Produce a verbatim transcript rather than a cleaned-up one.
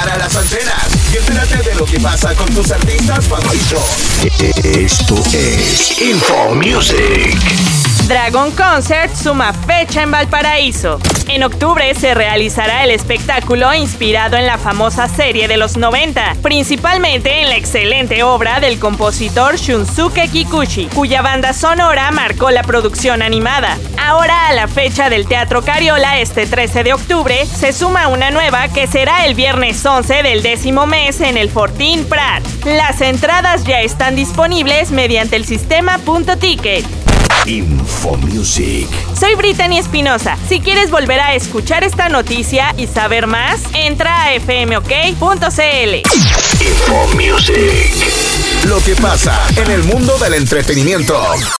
para las antenas y entérate de lo que pasa con tus artistas favoritos. Esto es Info Music. Dragon Concert suma fecha en Valparaíso. En octubre se realizará el espectáculo inspirado en la famosa serie de los noventa, principalmente en la excelente obra del compositor Shunsuke Kikuchi, cuya banda sonora marcó la producción animada. Ahora, a la fecha del Teatro Cariola, este trece de octubre, se suma una nueva que será el viernes once del décimo mes en el Fortín Prat. Las entradas ya están disponibles mediante el sistema Punto Ticket. Info Music. Soy Brittany Espinosa. Si quieres volver a escuchar esta noticia y saber más, entra a f m o k punto c l. Info Music. Lo que pasa en el mundo del entretenimiento.